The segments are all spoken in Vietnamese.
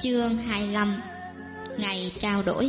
Chương 25. Ngày trao đổi.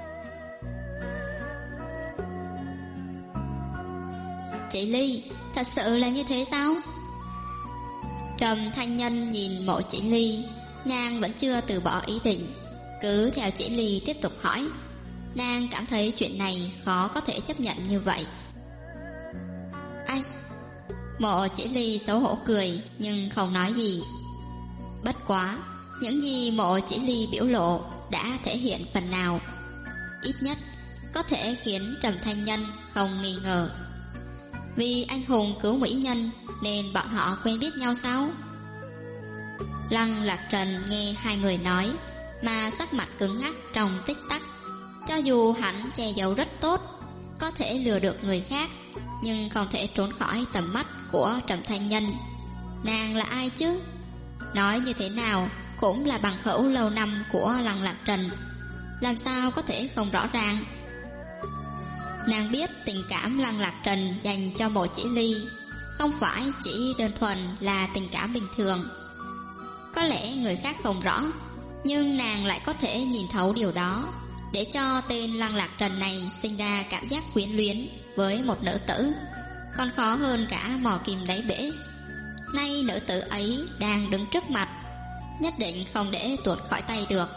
Chị Ly, thật sự là như thế sao? Trầm Thanh Nhân nhìn Mộ Chỉ Ly, nàng vẫn chưa từ bỏ ý định, cứ theo Chỉ Ly tiếp tục hỏi. Nàng cảm thấy chuyện này khó có thể chấp nhận như vậy. Ai? Mộ Chỉ Ly xấu hổ cười nhưng không nói gì. Bất quá, những gì Mộ Chỉ Ly biểu lộ đã thể hiện phần nào, ít nhất có thể khiến Trầm Thanh Nhân không nghi ngờ. Vì anh hùng cứu mỹ nhân nên bọn họ quen biết nhau sao? Lăng Lạc Trần nghe hai người nói mà sắc mặt cứng ngắc trong tích tắc. Cho dù hắn che giấu rất tốt, có thể lừa được người khác, nhưng không thể trốn khỏi tầm mắt của Trầm Thanh Nhân. Nàng là ai chứ? Nói như thế nào cũng là bằng hữu lâu năm của Lăng Lạc Trần, làm sao có thể không rõ ràng. Nàng biết tình cảm Lăng Lạc Trần dành cho Mộ Chỉ Ly không phải chỉ đơn thuần là tình cảm bình thường. Có lẽ người khác không rõ, nhưng nàng lại có thể nhìn thấu điều đó, để cho tên Lăng Lạc Trần này sinh ra cảm giác quyến luyến với một nữ tử, còn khó hơn cả mò kim đáy bể. Nay nữ tử ấy đang đứng trước mặt, nhất định không để tuột khỏi tay được.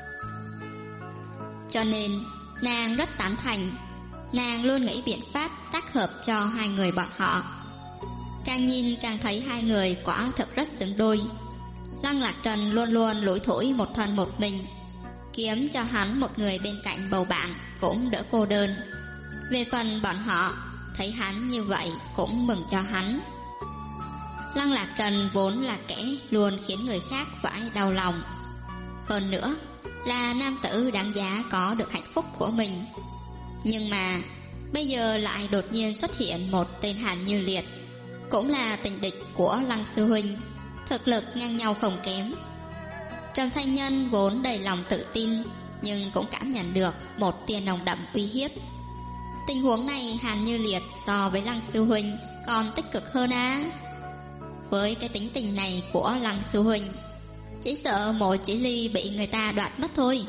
Cho nên nàng rất tán thành. Nàng luôn nghĩ biện pháp tác hợp cho hai người bọn họ. Càng nhìn càng thấy hai người quả thực rất xứng đôi. Lăng Lạc Trần luôn luôn lủi thủi một thân một mình, kiếm cho hắn một người bên cạnh bầu bạn cũng đỡ cô đơn. Về phần bọn họ, thấy hắn như vậy cũng mừng cho hắn. Lăng Lạc Trần vốn là kẻ luôn khiến người khác phải đau lòng, hơn nữa là nam tử đáng giá có được hạnh phúc của mình. Nhưng mà bây giờ lại đột nhiên xuất hiện một tên Hàn Như Liệt, cũng là tình địch của Lăng sư huynh, thực lực ngang nhau không kém. Trầm Thanh Nhân vốn đầy lòng tự tin, nhưng cũng cảm nhận được một tia nồng đậm uy hiếp. Tình huống này Hàn Như Liệt so với Lăng sư huynh còn tích cực hơn á. Với cái tính tình này của Lăng sư huynh, chỉ sợ Mộ Chỉ Ly bị người ta đoạt mất thôi.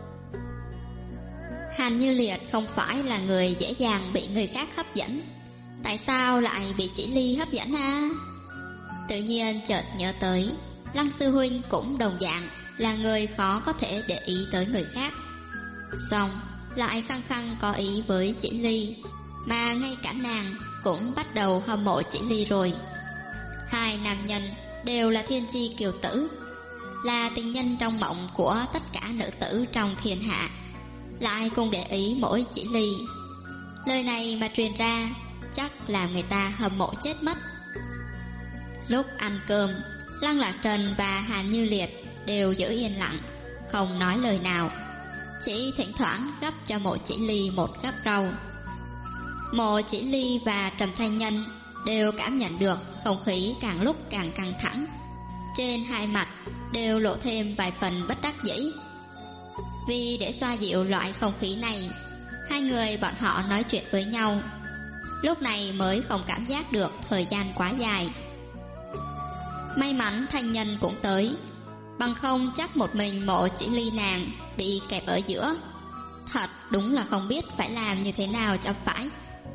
Hàn Như Liệt không phải là người dễ dàng bị người khác hấp dẫn, tại sao lại bị Chỉ Ly hấp dẫn à? Tự nhiên chợt nhớ tới Lăng sư huynh cũng đồng dạng là người khó có thể để ý tới người khác, xong lại khăng khăng có ý với Chỉ Ly, mà ngay cả nàng cũng bắt đầu hâm mộ Chỉ Ly rồi. Hai nam nhân đều là thiên chi kiều tử, là tình nhân trong mộng của tất cả nữ tử trong thiên hạ, lại cùng để ý mỗi Chỉ Ly. Lời này mà truyền ra chắc làm người ta hâm mộ chết mất. Lúc ăn cơm, Lăng Lạc Trần và Hàn Như Liệt đều giữ yên lặng, không nói lời nào, chỉ thỉnh thoảng gắp cho Mộ Chỉ Ly một gắp rau. Mộ Chỉ Ly và Trầm Thanh Nhân đều cảm nhận được không khí càng lúc càng căng thẳng, trên hai mặt đều lộ thêm vài phần bất đắc dĩ. Vì để xoa dịu loại không khí này, hai người bọn họ nói chuyện với nhau, lúc này mới không cảm giác được thời gian quá dài. May mắn Thanh Nhân cũng tới, bằng không chắc một mình Mộ Chỉ Ly nàng bị kẹp ở giữa. Thật đúng là không biết phải làm như thế nào cho phải.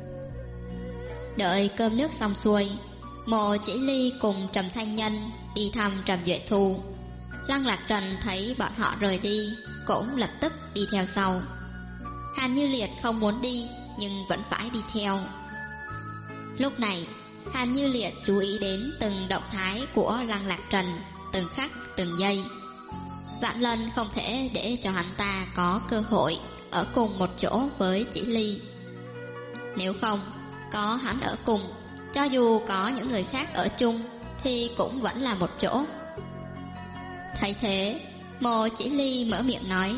Đợi cơm nước xong xuôi, Mộ Chỉ Ly cùng Trầm Thanh Nhân đi thăm Trầm Duệ Thu. Lăng Lạc Trần thấy bọn họ rời đi cũng lập tức đi theo sau. Hàn Như Liệt không muốn đi nhưng vẫn phải đi theo. Lúc này Hàn Như Liệt chú ý đến từng động thái của Lăng Lạc Trần, từng khắc từng giây. Vạn lần không thể để cho hắn ta có cơ hội ở cùng một chỗ với Chỉ Ly. Nếu không có hắn ở cùng, cho dù có những người khác ở chung thì cũng vẫn là một chỗ. Thấy thế, Mộ Chỉ Ly mở miệng nói: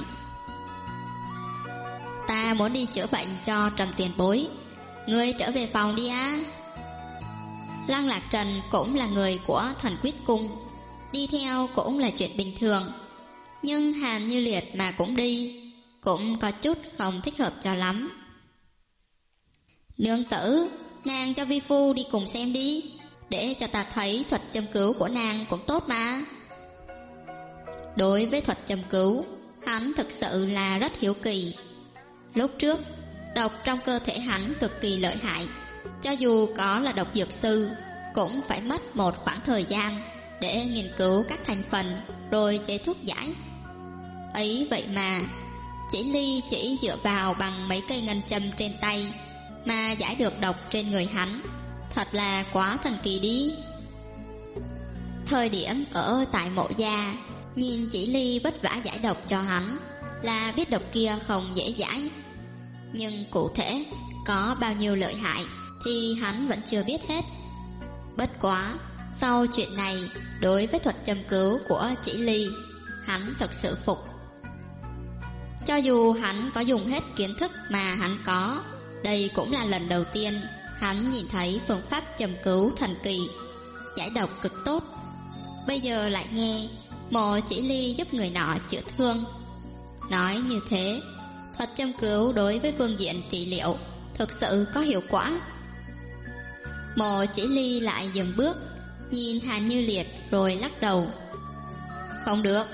"Ta muốn đi chữa bệnh cho Trầm tiền bối, ngươi trở về phòng đi á." Lăng Lạc Trần cũng là người của Thần Quyết Cung, đi theo cũng là chuyện bình thường, nhưng Hàn Như Liệt mà cũng đi, cũng có chút không thích hợp cho lắm. "Nương tử, nàng cho vi phu đi cùng xem đi, để cho ta thấy thuật châm cứu của nàng cũng tốt mà." Đối với thuật châm cứu, hắn thực sự là rất hiếu kỳ. Lúc trước, độc trong cơ thể hắn cực kỳ lợi hại, cho dù có là độc dược sư cũng phải mất một khoảng thời gian để nghiên cứu các thành phần rồi chế thuốc giải. Ấy vậy mà Chỉ Ly chỉ dựa vào bằng mấy cây ngân châm trên tay mà giải được độc trên người hắn, thật là quá thần kỳ đi. Thời điểm ở tại Mộ gia, nhìn Chỉ Ly vất vả giải độc cho hắn là biết độc kia không dễ giải, nhưng cụ thể có bao nhiêu lợi hại thì hắn vẫn chưa biết hết. Bất quá sau chuyện này, đối với thuật châm cứu của Chỉ Ly, hắn thật sự phục. Cho dù hắn có dùng hết kiến thức mà hắn có, đây cũng là lần đầu tiên hắn nhìn thấy phương pháp châm cứu thần kỳ, giải độc cực tốt. Bây giờ lại nghe Mộ Chỉ Ly giúp người nọ chữa thương. Nói như thế, thuật châm cứu đối với phương diện trị liệu thực sự có hiệu quả. Mộ Chỉ Ly lại dừng bước, nhìn Hàn Như Liệt rồi lắc đầu. Không được.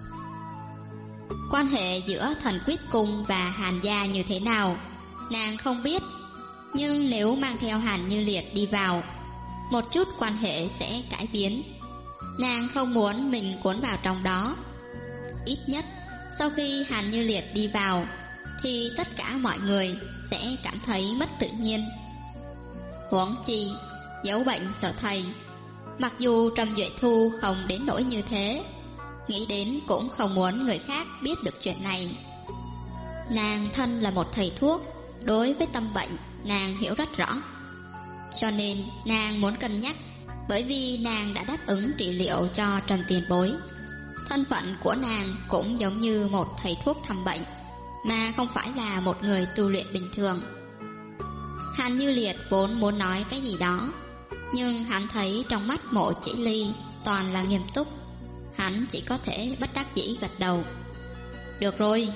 Quan hệ giữa Thần Quyết Cung và Hàn gia như thế nào nàng không biết, nhưng nếu mang theo Hàn Như Liệt đi vào, một chút quan hệ sẽ cải biến. Nàng không muốn mình cuốn vào trong đó. Ít nhất sau khi Hàn Như Liệt đi vào thì tất cả mọi người sẽ cảm thấy mất tự nhiên. Huống chi giấu bệnh sợ thầy, mặc dù Trầm Duệ Thu không đến nỗi như thế, nghĩ đến cũng không muốn người khác biết được chuyện này. Nàng thân là một thầy thuốc, đối với tâm bệnh nàng hiểu rất rõ, cho nên nàng muốn cân nhắc. Bởi vì nàng đã đáp ứng trị liệu cho Trầm tiền bối, thân phận của nàng cũng giống như một thầy thuốc thăm bệnh, mà không phải là một người tu luyện bình thường. Hàn Như Liệt vốn muốn nói cái gì đó, nhưng hắn thấy trong mắt Mộ Chỉ Ly toàn là nghiêm túc, hắn chỉ có thể bất đắc dĩ gật đầu. Được rồi.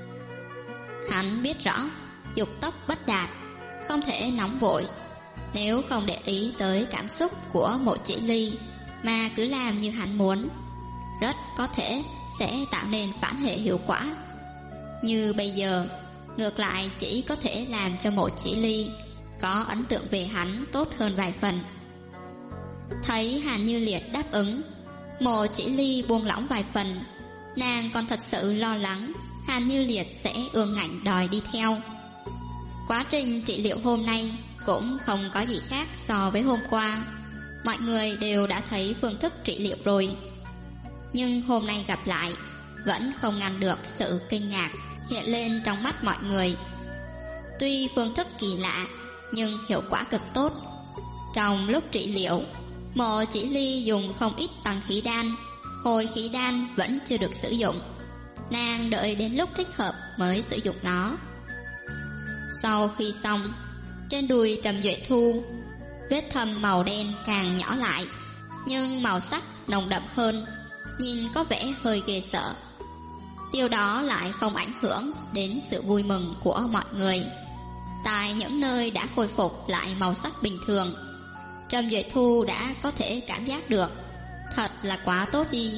Hắn biết rõ dục tốc bất đạt, không thể nóng vội. Nếu không để ý tới cảm xúc của Mộ Chỉ Ly mà cứ làm như hắn muốn, rất có thể sẽ tạo nên phản hệ hiệu quả. Như bây giờ, ngược lại chỉ có thể làm cho Mộ Chỉ Ly có ấn tượng về hắn tốt hơn vài phần. Thấy Hàn Như Liệt đáp ứng, Mộ Chỉ Ly buông lỏng vài phần. Nàng còn thật sự lo lắng Hàn Như Liệt sẽ ương ngạnh đòi đi theo. Quá trình trị liệu hôm nay cũng không có gì khác so với hôm qua. Mọi người đều đã thấy phương thức trị liệu rồi, nhưng hôm nay gặp lại vẫn không ngăn được sự kinh ngạc hiện lên trong mắt mọi người. Tuy phương thức kỳ lạ, nhưng hiệu quả cực tốt. Trong lúc trị liệu, Mộ Chỉ Ly dùng không ít tăng khí đan, hồi khí đan vẫn chưa được sử dụng. Nàng đợi đến lúc thích hợp mới sử dụng nó. Sau khi xong, trên đùi Trầm Duệ Thu, vết thâm màu đen càng nhỏ lại, nhưng màu sắc nồng đậm hơn, nhìn có vẻ hơi ghê sợ. Điều đó lại không ảnh hưởng đến sự vui mừng của mọi người. Tại những nơi đã khôi phục lại màu sắc bình thường, Trầm Duệ Thu đã có thể cảm giác được. Thật là quá tốt đi.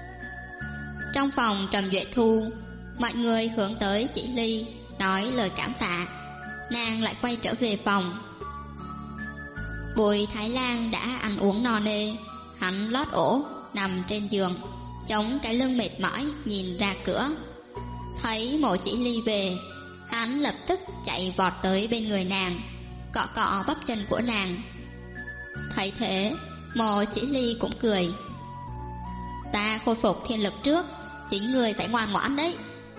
Trong phòng Trầm Duệ Thu, mọi người hướng tới Chỉ Ly nói lời cảm tạ. Nàng lại quay trở về phòng. Bùi Thái Lang đã ăn uống no nê, hắn lót ổ nằm trên giường, chống cái lưng mệt mỏi nhìn ra cửa. Thấy Mộ Chỉ Ly về, hắn lập tức chạy vọt tới bên người nàng, cọ cọ bắp chân của nàng. Thấy thế, Mộ Chỉ Ly cũng cười. Ta khôi phục thiên lực trước, chính người phải ngoan ngoãn đấy.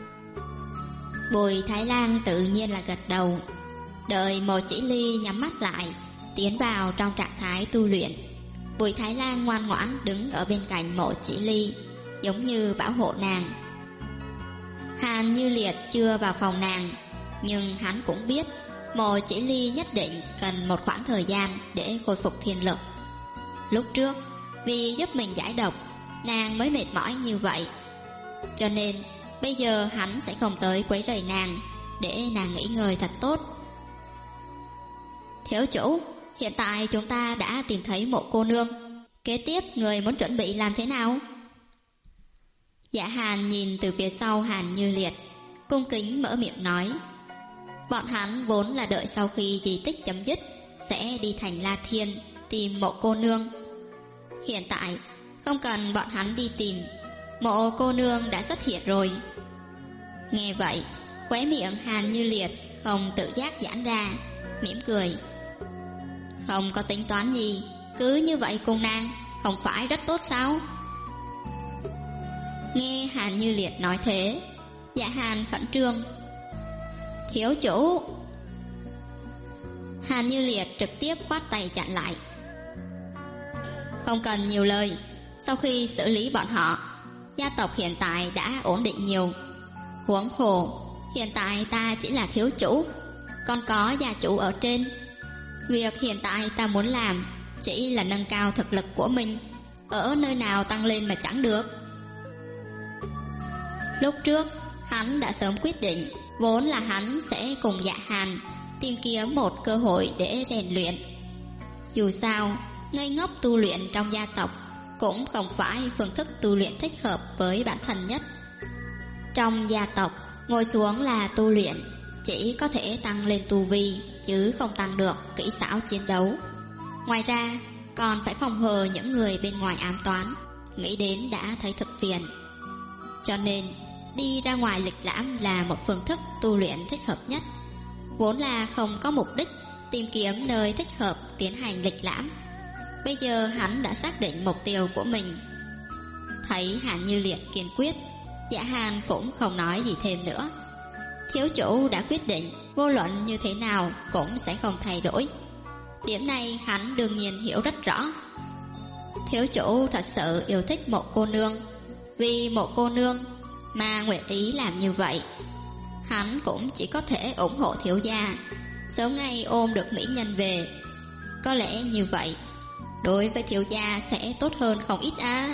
Bùi Thái Lang tự nhiên là gật đầu. Đợi Mộ Chỉ Ly nhắm mắt lại, tiến vào trong trạng thái tu luyện, Bùi Thái Lang ngoan ngoãn đứng ở bên cạnh Mộ Chỉ Ly, giống như bảo hộ nàng. Hàn Như Liệt chưa vào phòng nàng, nhưng hắn cũng biết Mộ Chỉ Ly nhất định cần một khoảng thời gian để khôi phục thiên lực. Lúc trước vì giúp mình giải độc, nàng mới mệt mỏi như vậy, cho nên bây giờ hắn sẽ không tới quấy rầy nàng, để nàng nghỉ ngơi thật tốt. Thiếu chủ, hiện tại chúng ta đã tìm thấy Mộ cô nương, kế tiếp người muốn chuẩn bị làm thế nào? Dạ Hàn nhìn từ phía sau Hàn Như Liệt, cung kính mở miệng nói: bọn hắn vốn là đợi sau khi di tích chấm dứt sẽ đi thành La Thiên tìm mộ cô nương. Hiện tại không cần bọn hắn đi tìm, mộ cô nương đã xuất hiện rồi. Nghe vậy, khóe miệng Hàn Như Liệt không tự giác giãn ra, mỉm cười: không có tính toán gì, cứ như vậy cùng nàng không phải rất tốt sao? Nghe Hàn Như Liệt nói thế, Dạ Hàn khẩn trương: thiếu chủ. Hàn Như Liệt trực tiếp khoát tay chặn lại: không cần nhiều lời, sau khi xử lý bọn họ, gia tộc hiện tại đã ổn định nhiều. Huống hồ hiện tại ta chỉ là thiếu chủ, còn có gia chủ ở trên. Việc hiện tại ta muốn làm chỉ là nâng cao thực lực của mình, ở nơi nào tăng lên mà chẳng được. Lúc trước hắn đã sớm quyết định, vốn là hắn sẽ cùng Dạ Hàn tìm kiếm một cơ hội để rèn luyện. Dù sao, ngây ngốc tu luyện trong gia tộc cũng không phải phương thức tu luyện thích hợp với bản thân nhất. Trong gia tộc, ngồi xuống là tu luyện, chỉ có thể tăng lên tu vi, chứ không tăng được kỹ xảo chiến đấu. Ngoài ra, còn phải phòng hờ những người bên ngoài ám toán, nghĩ đến đã thấy thực phiền. Cho nên, đi ra ngoài lịch lãm là một phương thức tu luyện thích hợp nhất. Vốn là không có mục đích tìm kiếm nơi thích hợp tiến hành lịch lãm. Bây giờ hắn đã xác định mục tiêu của mình. Thấy Hàn Như Liệt kiên quyết, Dạ Hàn cũng không nói gì thêm nữa. Thiếu chủ đã quyết định, vô luận như thế nào cũng sẽ không thay đổi. Điểm này hắn đương nhiên hiểu rất rõ. Thiếu chủ thật sự yêu thích mộ cô nương, vì mộ cô nương mà nguyện ý làm như vậy. Hắn cũng chỉ có thể ủng hộ thiếu gia sớm ngày ôm được mỹ nhân về. Có lẽ như vậy đối với thiếu gia sẽ tốt hơn không ít á.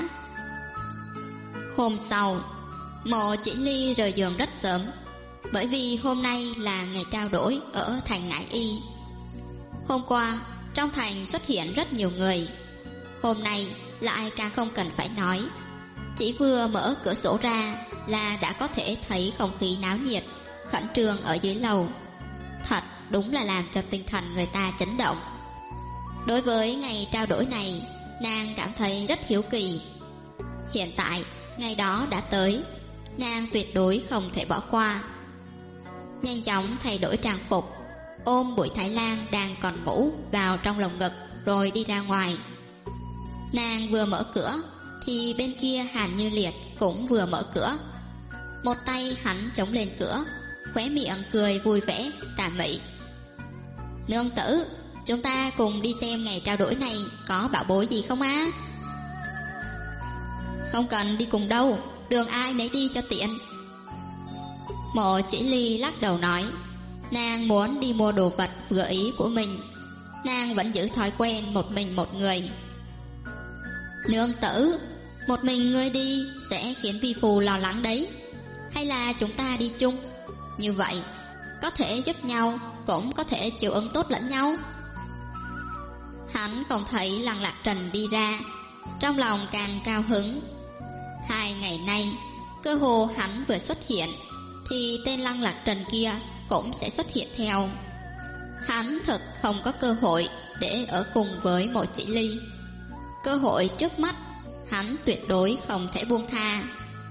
Hôm sau, Mộ Chỉ Ly rời giường rất sớm, bởi vì hôm nay là ngày trao đổi ở thành Ngải Y. Hôm qua trong thành xuất hiện rất nhiều người, hôm nay lại càng không cần phải nói. Chỉ vừa mở cửa sổ ra là đã có thể thấy không khí náo nhiệt, khẩn trương ở dưới lầu. Thật đúng là làm cho tinh thần người ta chấn động. Đối với ngày trao đổi này, nàng cảm thấy rất hiếu kỳ. Hiện tại ngày đó đã tới, nàng tuyệt đối không thể bỏ qua. Nhanh chóng thay đổi trang phục, ôm Bụi Thái Lan đang còn ngủ vào trong lồng ngực rồi đi ra ngoài. Nàng vừa mở cửa thì bên kia Hàn Như Liệt cũng vừa mở cửa. Một tay hắn chống lên cửa, khóe miệng cười vui vẻ tà mị: nương tử, chúng ta cùng đi xem ngày trao đổi này có bảo bối gì không á? Không cần đi cùng đâu, đường ai nấy đi cho tiện. Mộ Chỉ Ly lắc đầu nói, nàng muốn đi mua đồ vật vừa ý của mình. Nàng vẫn giữ thói quen một mình một người. Nương tử, một mình ngươi đi sẽ khiến vi phu lo lắng đấy. Hay là chúng ta đi chung, như vậy có thể giúp nhau, cũng có thể chịu ứng tốt lẫn nhau. Hắn không thấy Lăng Lạc Trần đi ra, trong lòng càng cao hứng. 2 ngày nay, cơ hồ hắn vừa xuất hiện thì tên Lăng Lạc Trần kia cũng sẽ xuất hiện theo. Hắn thật không có cơ hội để ở cùng với Mộ Chỉ Ly. Cơ hội trước mắt hắn tuyệt đối không thể buông tha.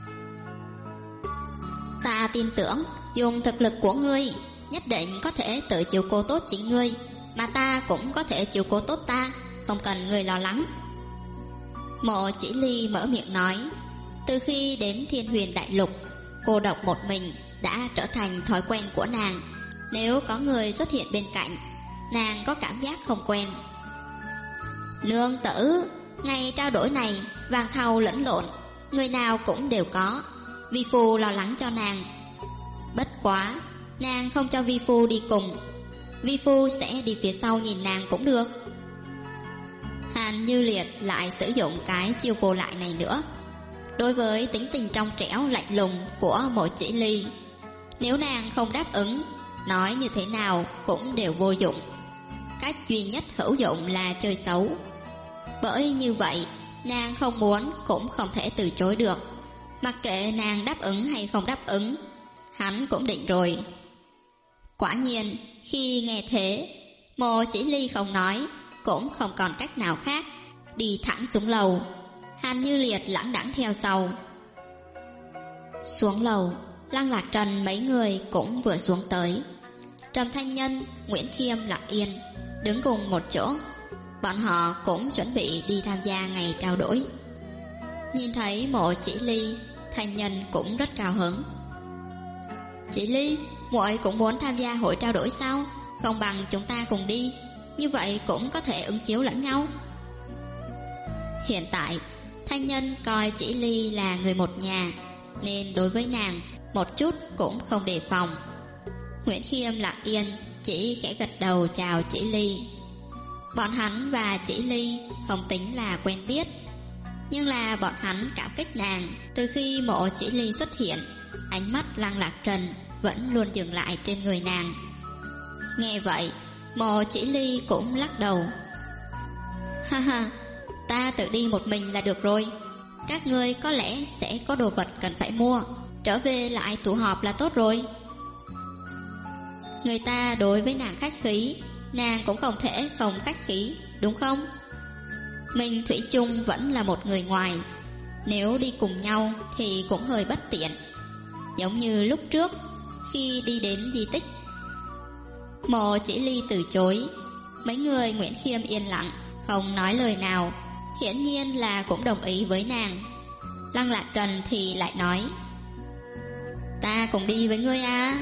Ta tin tưởng dùng thực lực của ngươi nhất định có thể tự chiếu cố tốt chính ngươi, mà ta cũng có thể chiếu cố tốt ta, không cần ngươi lo lắng. Mộ Chỉ Ly mở miệng nói, từ khi đến Thiên Huyền Đại Lục, cô độc một mình đã trở thành thói quen của nàng. Nếu có người xuất hiện bên cạnh, nàng có cảm giác không quen. Nương tử, ngày trao đổi này vàng thau lẫn lộn, người nào cũng đều có. Vi phu lo lắng cho nàng. Bất quá, nàng không cho vi phu đi cùng, vi phu sẽ đi phía sau nhìn nàng cũng được. Hàn Như Liệt lại sử dụng cái chiêu vô lại này nữa. Đối với tính tình trong trẻo lạnh lùng của Mộ Chỉ Ly, nếu nàng không đáp ứng, nói như thế nào cũng đều vô dụng. Cách duy nhất hữu dụng là chơi xấu. Bởi như vậy, nàng không muốn cũng không thể từ chối được. Mặc kệ nàng đáp ứng hay không đáp ứng, hắn cũng định rồi. Quả nhiên, khi nghe thế, Mộ Chỉ Ly không nói, cũng không còn cách nào khác, đi thẳng xuống lầu. Hàn Như Liệt lãng đãng theo sau. Xuống lầu, Lăng Lạc Trần mấy người cũng vừa xuống tới. Trầm Thanh Nhân, Nguyễn Khiêm, Lạc Yên đứng cùng một chỗ. Bọn họ cũng chuẩn bị đi tham gia ngày trao đổi. Nhìn thấy Mộ Chỉ Ly, Thanh Nhân cũng rất cao hứng. Chỉ Ly, muội cũng muốn tham gia hội trao đổi sao? Không bằng chúng ta cùng đi, như vậy cũng có thể ứng chiếu lẫn nhau. Hiện tại, Thanh Nhân coi Chỉ Ly là người một nhà, nên đối với nàng một chút cũng không đề phòng. Nguyễn Khiêm, Lạc Yên chỉ khẽ gật đầu chào Chỉ Ly. Bọn hắn và Chỉ Ly không tính là quen biết, nhưng là bọn hắn cảm kích nàng. Từ khi Mộ Chỉ Ly xuất hiện, ánh mắt Lăng Lạc Trần vẫn luôn dừng lại trên người nàng. Nghe vậy, Mộ Chỉ Ly cũng lắc đầu. Ha ha, ta tự đi một mình là được rồi. Các ngươi có lẽ sẽ có đồ vật cần phải mua, trở về lại tụ họp là tốt rồi. Người ta đối với nàng khách khí, nàng cũng không thể không khách khí, đúng không? Mình thủy chung vẫn là một người ngoài, nếu đi cùng nhau thì cũng hơi bất tiện. Giống như lúc trước khi đi đến di tích, Mộ Chỉ Ly từ chối. Mấy người Nguyễn Khiêm yên lặng, không nói lời nào, hiển nhiên là cũng đồng ý với nàng. Lăng Lạc Trần thì lại nói, ta cùng đi với ngươi à?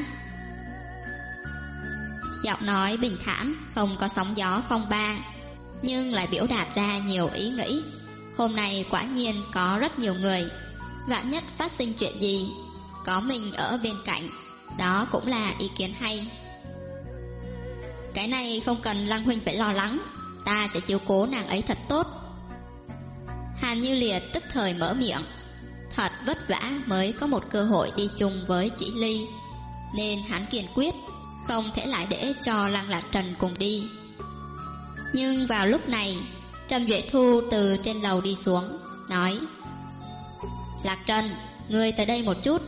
Giọng nói bình thản, không có sóng gió phong ba, nhưng lại biểu đạt ra nhiều ý nghĩ. Hôm nay quả nhiên có rất nhiều người, vạn nhất phát sinh chuyện gì, có mình ở bên cạnh, đó cũng là ý kiến hay. Cái này không cần Lăng huynh phải lo lắng, ta sẽ chiếu cố nàng ấy thật tốt. Hàn Như Liệt tức thời mở miệng. Thật vất vả mới có một cơ hội đi chung với Chỉ Ly, nên hắn kiên quyết không thể lại để cho Lăng Lạc Trần cùng đi. Nhưng vào lúc này, Trầm Duệ Thu từ trên lầu đi xuống, nói, Lạc Trần, ngươi tới đây một chút.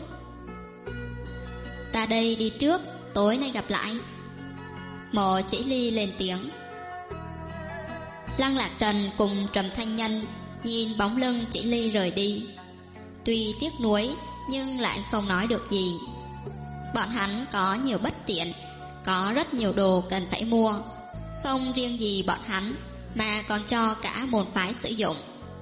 Ta đây đi trước, tối nay gặp lại. Mộ Chỉ Ly lên tiếng. Lăng Lạc Trần cùng Trầm Thanh Nhân nhìn bóng lưng Chỉ Ly rời đi, tuy tiếc nuối nhưng lại không nói được gì. Bọn hắn có nhiều bất tiện, có rất nhiều đồ cần phải mua, không riêng gì bọn hắn mà còn cho cả môn phái sử dụng.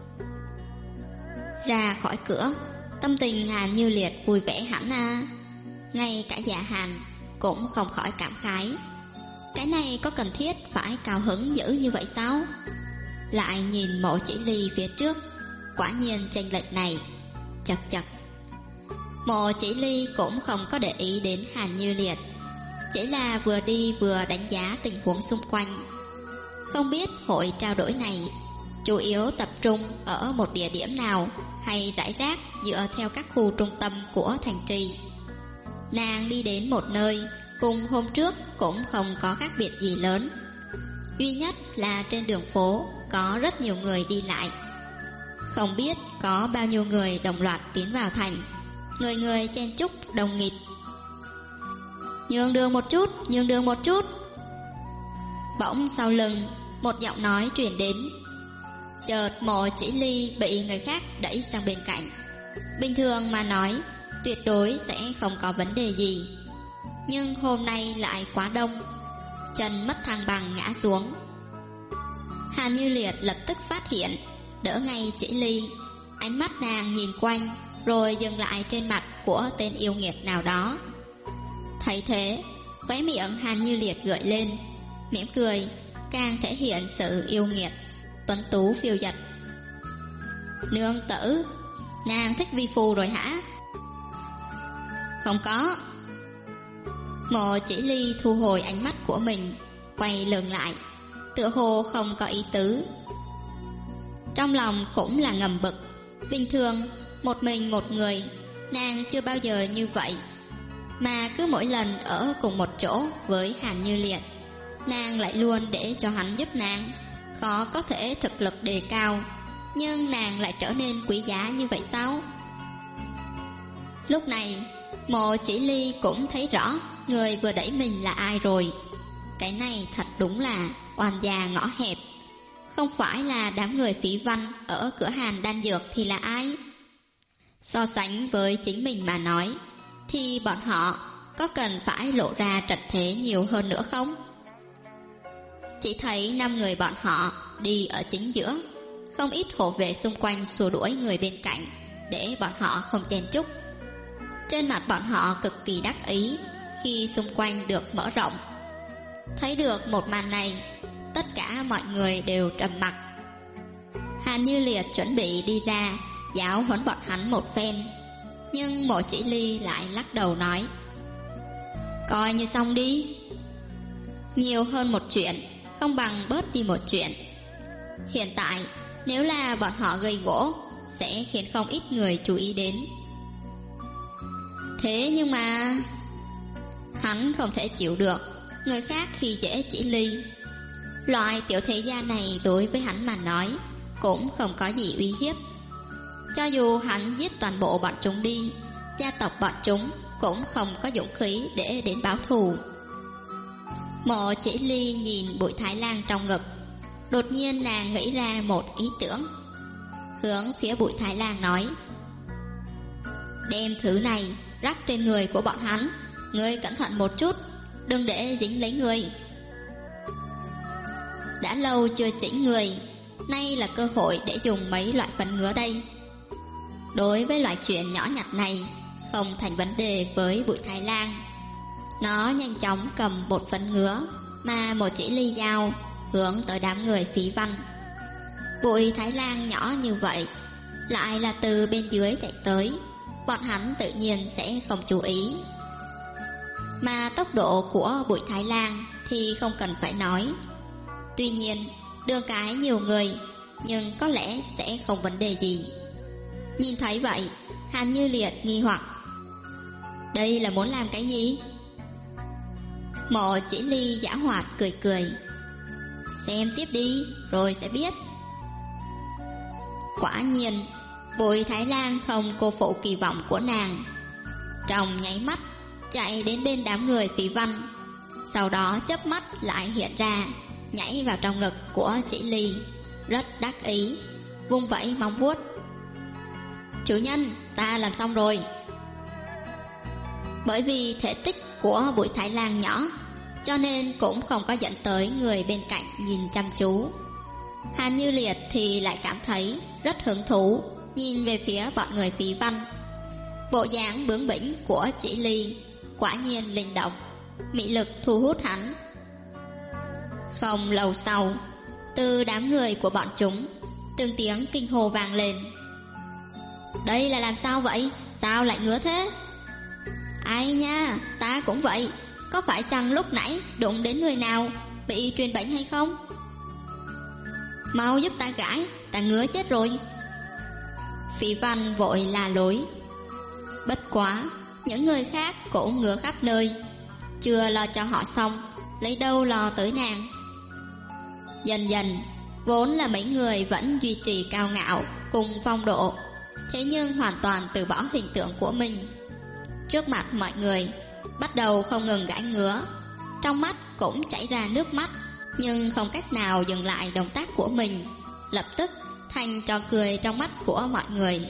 Ra khỏi cửa, tâm tình Hàn Như Liệt vui vẻ hẳn à. Ngay cả Dạ Hàn cũng không khỏi cảm khái, cái này có cần thiết phải cao hứng dữ như vậy sao? Lại nhìn Mộ Chỉ Ly phía trước, quả nhiên chênh lệch này. Chật chật. Mộ Chỉ Ly cũng không có để ý đến Hàn Như Liệt, chỉ là vừa đi vừa đánh giá tình huống xung quanh. Không biết hội trao đổi này chủ yếu tập trung ở một địa điểm nào, hay rải rác dựa theo các khu trung tâm của thành trì. Nàng đi đến một nơi cùng hôm trước cũng không có khác biệt gì lớn, duy nhất là trên đường phố có rất nhiều người đi lại. Không biết có bao nhiêu người đồng loạt tiến vào thành, người người chen chúc đông nghịt. Nhường đường một chút, nhường đường một chút. Bỗng sau lưng một giọng nói truyền đến. Chợt Mộ Chỉ Ly bị người khác đẩy sang bên cạnh. Bình thường mà nói tuyệt đối sẽ không có vấn đề gì, nhưng hôm nay lại quá đông, chân mất thăng bằng ngã xuống. Hàn Như Liệt lập tức phát hiện, đỡ ngay Chỉ Ly. Ánh mắt nàng nhìn quanh, rồi dừng lại trên mặt của tên yêu nghiệt nào đó. Thấy thế, khóe miệng Hàn Như Liệt gợi lên, mỉm cười, càng thể hiện sự yêu nghiệt, tuấn tú phiêu dật. Nương tử, nàng thích vi phu rồi hả? Không có. Mộ Chỉ Ly thu hồi ánh mắt của mình, quay lưng lại, tựa hồ không có ý tứ. Trong lòng cũng là ngầm bực. Bình thường một mình một người, nàng chưa bao giờ như vậy, mà cứ mỗi lần ở cùng một chỗ với Hàn Như Liệt, nàng lại luôn để cho hắn giúp nàng. Khó có thể thực lực đề cao, nhưng nàng lại trở nên quý giá như vậy sao? Lúc này Mộ Chỉ Ly cũng thấy rõ người vừa đẩy mình là ai rồi. Cái này thật đúng là oan gia ngõ hẹp. Không phải là đám người phí văn ở cửa hàng đan dược thì là ai? So sánh với chính mình mà nói thì bọn họ có cần phải lộ ra trật thế nhiều hơn nữa không? Chỉ thấy 5 người bọn họ đi ở chính giữa, không ít hộ vệ xung quanh xua đuổi người bên cạnh để bọn họ không chen chúc. Trên mặt bọn họ cực kỳ đắc ý khi xung quanh được mở rộng. Thấy được một màn này, tất cả mọi người đều trầm mặc. Hàn Như Liệt chuẩn bị đi ra giáo huấn bọn hắn một phen, nhưng Mộ Chỉ Ly lại lắc đầu nói: coi như xong đi. Nhiều hơn một chuyện không bằng bớt đi một chuyện. Hiện tại nếu là bọn họ gây gỗ sẽ khiến không ít người chú ý đến. Thế nhưng mà hắn không thể chịu được người khác khi dễ Chỉ Ly. Loại tiểu thế gia này đối với hắn mà nói cũng không có gì uy hiếp. Cho dù hắn giết toàn bộ bọn chúng đi, gia tộc bọn chúng cũng không có dũng khí để đến báo thù. Mộ Chỉ Ly nhìn Bụi Thái Lang trong ngực. Đột nhiên nàng nghĩ ra một ý tưởng, hướng phía Bụi Thái Lang nói: đem thứ này rắc trên người của bọn hắn, ngươi cẩn thận một chút, đừng để dính lấy người. Đã lâu chưa chỉnh người, nay là cơ hội để dùng mấy loại phấn ngứa đây. Đối với loại chuyện nhỏ nhặt này không thành vấn đề với Bụi Thái Lang. Nó nhanh chóng cầm một phấn ngứa mà Mộ Chỉ Ly giao hướng tới đám người phí văn. Bụi Thái Lang nhỏ như vậy lại là từ bên dưới chạy tới, bọn hắn tự nhiên sẽ không chú ý. Mà tốc độ của Bụi Thái Lang thì không cần phải nói. Tuy nhiên đường cái nhiều người, nhưng có lẽ sẽ không vấn đề gì. Nhìn thấy vậy, Hàn Như Liệt nghi hoặc: đây là muốn làm cái gì? Mộ Chỉ Ly giã hoạt cười cười: xem tiếp đi rồi sẽ biết. Quả nhiên Bụi Thái Lang không cô phụ kỳ vọng của nàng. Trong nháy mắt chạy đến bên đám người phí văn, sau đó chớp mắt lại hiện ra, nhảy vào trong ngực của Chỉ Ly, rất đắc ý, vung vẫy móng vuốt: chủ nhân, ta làm xong rồi. Bởi vì thể tích của Bụi Thái Lang nhỏ, cho nên cũng không có dẫn tới người bên cạnh nhìn chăm chú. Hàn Như Liệt thì lại cảm thấy rất hứng thú, nhìn về phía bọn người phí văn. Bộ dáng bướng bỉnh của Chỉ Ly quả nhiên linh động, mị lực thu hút hắn. Không lâu sau, từ đám người của bọn chúng từng tiếng kinh hô vang lên: đây là làm sao vậy? Sao lại ngứa thế? Ai nha, ta cũng vậy. Có phải chăng lúc nãy đụng đến người nào bị truyền bệnh hay không? Mau giúp ta gãi, ta ngứa chết rồi. Phí văn vội la lối. Bất quá những người khác cũng ngứa khắp nơi, chưa lo cho họ xong, lấy đâu lo tới nàng. Dần dần, vốn là mấy người vẫn duy trì cao ngạo cùng phong độ, thế nhưng hoàn toàn từ bỏ hình tượng của mình. Trước mặt mọi người bắt đầu không ngừng gãi ngứa, trong mắt cũng chảy ra nước mắt, nhưng không cách nào dừng lại động tác của mình, lập tức thành trò cười trong mắt của mọi người.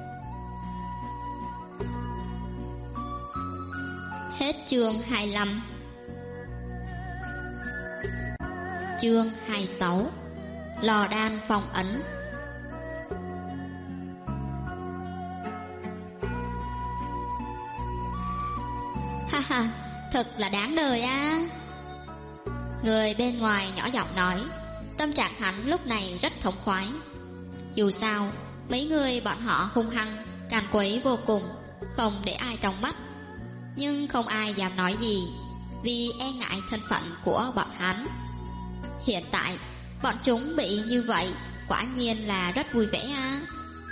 Hết chương 25. Chương 26. Lò đan phong ấn. Ha ha, thật là đáng đời a. Người bên ngoài nhỏ giọng nói. Tâm trạng hắn lúc này rất thống khoái. Dù sao mấy người bọn họ hung hăng, càn quấy vô cùng, không để ai trong mắt, nhưng không ai dám nói gì, vì e ngại thân phận của bọn hắn. Hiện tại bọn chúng bị như vậy, quả nhiên là rất vui vẻ a.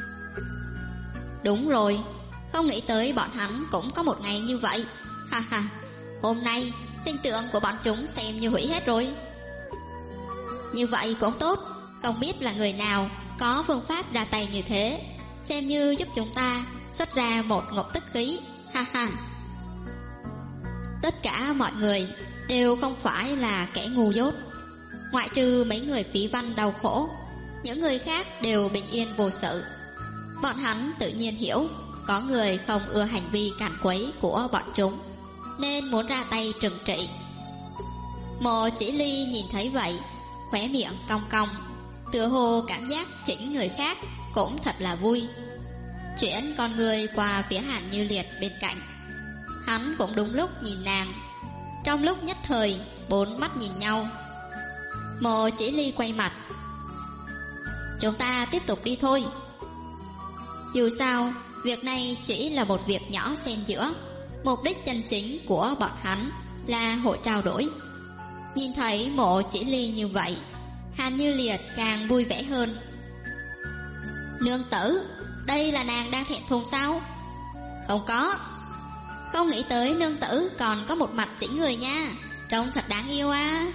Đúng rồi, không nghĩ tới bọn hắn cũng có một ngày như vậy. Ha ha, hôm nay hình tượng của bọn chúng xem như hủy hết rồi. Như vậy cũng tốt, không biết là người nào có phương pháp ra tay như thế, xem như giúp chúng ta xuất ra một ngụm tức khí. Ha ha. Tất cả mọi người đều không phải là kẻ ngu dốt, ngoại trừ mấy người phí văn đau khổ. Những người khác đều bình yên vô sự. Bọn hắn tự nhiên hiểu có người không ưa hành vi càn quấy của bọn chúng, nên muốn ra tay trừng trị. Mộ Chỉ Ly nhìn thấy vậy, khóe miệng cong cong, tựa hồ cảm giác chỉnh người khác cũng thật là vui. Chuyển con người qua phía Hàn Như Liệt bên cạnh, hắn cũng đúng lúc nhìn nàng. Trong lúc nhất thời, bốn mắt nhìn nhau. Mộ Chỉ Ly quay mặt: chúng ta tiếp tục đi thôi. Dù sao, việc này chỉ là một việc nhỏ xen giữa. Mục đích chân chính của bọn hắn là hội trao đổi. Nhìn thấy Mộ Chỉ Ly như vậy, Hàn Như Liệt càng vui vẻ hơn. Nương tử, đây là nàng đang thẹn thùng sao? Không có. Không nghĩ tới nương tử còn có một mặt chỉnh người nha, trông thật đáng yêu à.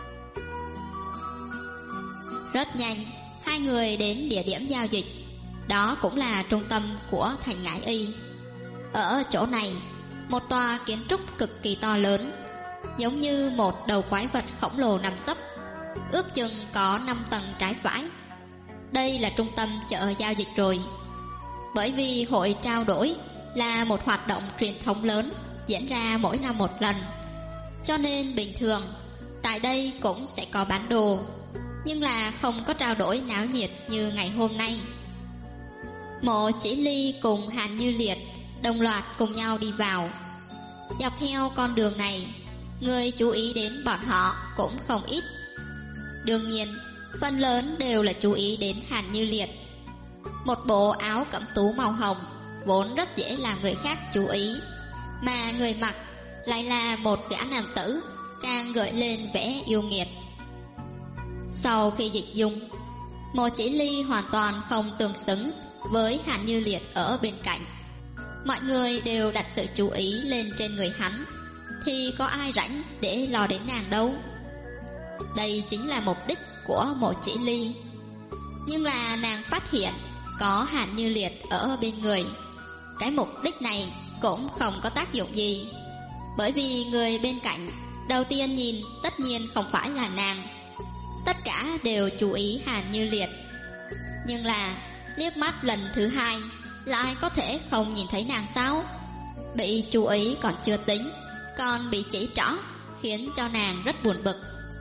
Rất nhanh, hai người đến địa điểm giao dịch. Đó cũng là trung tâm của thành Ngải Y. Ở chỗ này, một tòa kiến trúc cực kỳ to lớn, giống như một đầu quái vật khổng lồ nằm sấp, ước chừng có 5 tầng trái phải. Đây là trung tâm chợ giao dịch rồi. Bởi vì hội trao đổi là một hoạt động truyền thống lớn diễn ra mỗi năm một lần, cho nên bình thường tại đây cũng sẽ có bán đồ, nhưng là không có trao đổi náo nhiệt như ngày hôm nay. Mộ Chỉ Ly cùng Hàn Như Liệt đồng loạt cùng nhau đi vào. Dọc theo con đường này, người chú ý đến bọn họ cũng không ít. Đương nhiên, phần lớn đều là chú ý đến Hàn Như Liệt. Một bộ áo cẩm tú màu hồng vốn rất dễ làm người khác chú ý, mà người mặc lại là một gã nam tử, càng gợi lên vẻ yêu nghiệt. Sau khi dịch dung, Mộ Chỉ Ly hoàn toàn không tương xứng với Hàn Như Liệt ở bên cạnh. Mọi người đều đặt sự chú ý lên trên người hắn, thì có ai rảnh để lo đến nàng đâu. Đây chính là mục đích của Mộ Chỉ Ly. Nhưng là nàng phát hiện có Hàn Như Liệt ở bên người, cái mục đích này cũng không có tác dụng gì. Bởi vì người bên cạnh đầu tiên nhìn tất nhiên không phải là nàng. Tất cả đều chú ý Hàn Như Liệt. Nhưng là liếc mắt lần thứ hai lại có thể không nhìn thấy nàng sao? Bị chú ý còn chưa tính, còn bị chỉ trỏ, khiến cho nàng rất buồn bực.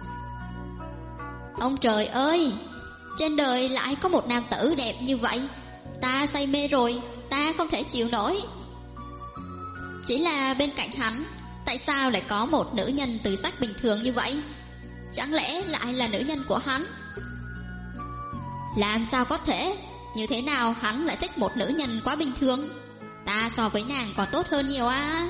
Ông trời ơi, trên đời lại có một nam tử đẹp như vậy, ta say mê rồi, ta không thể chịu nổi. Chỉ là bên cạnh hắn, tại sao lại có một nữ nhân từ sắc bình thường như vậy? Chẳng lẽ lại là nữ nhân của hắn? Làm sao có thể? Như thế nào hắn lại thích một nữ nhân quá bình thường? Ta so với nàng còn tốt hơn nhiều á.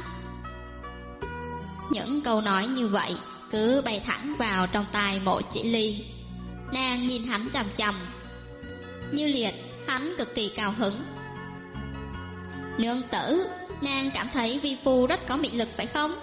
Những câu nói như vậy cứ bay thẳng vào trong tai Mộ Chỉ Ly. Nàng nhìn hắn chằm chằm. Như Liệt, hắn cực kỳ cao hứng. Nương tử, nàng cảm thấy vi phu rất có mị lực phải không?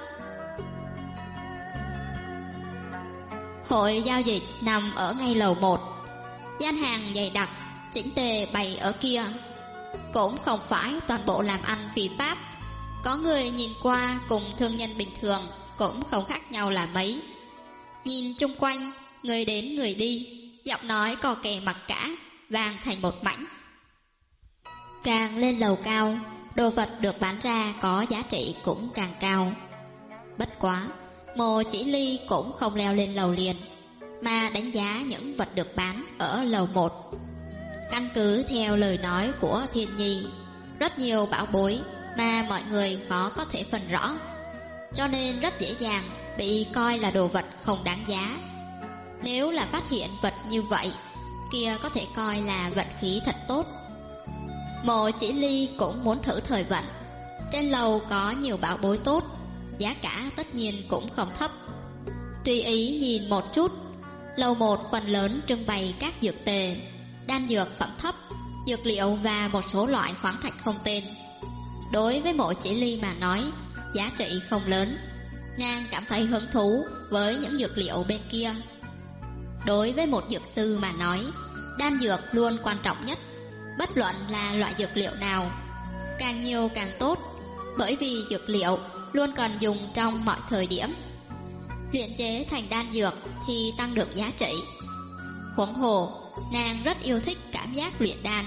Hội giao dịch nằm ở ngay lầu 1. Gian hàng dày đặc, chỉnh tề bày ở kia. Cũng không phải toàn bộ làm ăn phi pháp. Có người nhìn qua cùng thương nhân bình thường cũng không khác nhau là mấy. Nhìn chung quanh, người đến người đi, giọng nói cò kè mặc cả, vang thành một mảnh. Càng lên lầu cao, đồ vật được bán ra có giá trị cũng càng cao. Bất quá, Mộ Chỉ Ly cũng không leo lên lầu liền, mà đánh giá những vật được bán ở lầu 1. Căn cứ theo lời nói của Thiên Nhi, rất nhiều bảo bối mà mọi người khó có thể phân rõ, cho nên rất dễ dàng bị coi là đồ vật không đáng giá. Nếu là phát hiện vật như vậy, kia có thể coi là vận khí thật tốt. Mộ Chỉ Ly cũng muốn thử thời vận. Trên lầu có nhiều bảo bối tốt, giá cả tất nhiên cũng không thấp. Tùy ý nhìn một chút, lầu 1 phần lớn trưng bày các dược tề, đan dược phẩm thấp, dược liệu và một số loại khoáng thạch không tên. Đối với Mộ Chỉ Ly mà nói, giá trị không lớn. Nàng cảm thấy hứng thú với những dược liệu bên kia. Đối với một dược sư mà nói, đan dược luôn quan trọng nhất, bất luận là loại dược liệu nào. Càng càng nhiều càng tốt, bởi vì dược liệu luôn cần dùng trong mọi thời điểm. Luyện chế thành đan dược thì tăng được giá trị. Huống hồ, nàng rất yêu thích cảm giác luyện đan.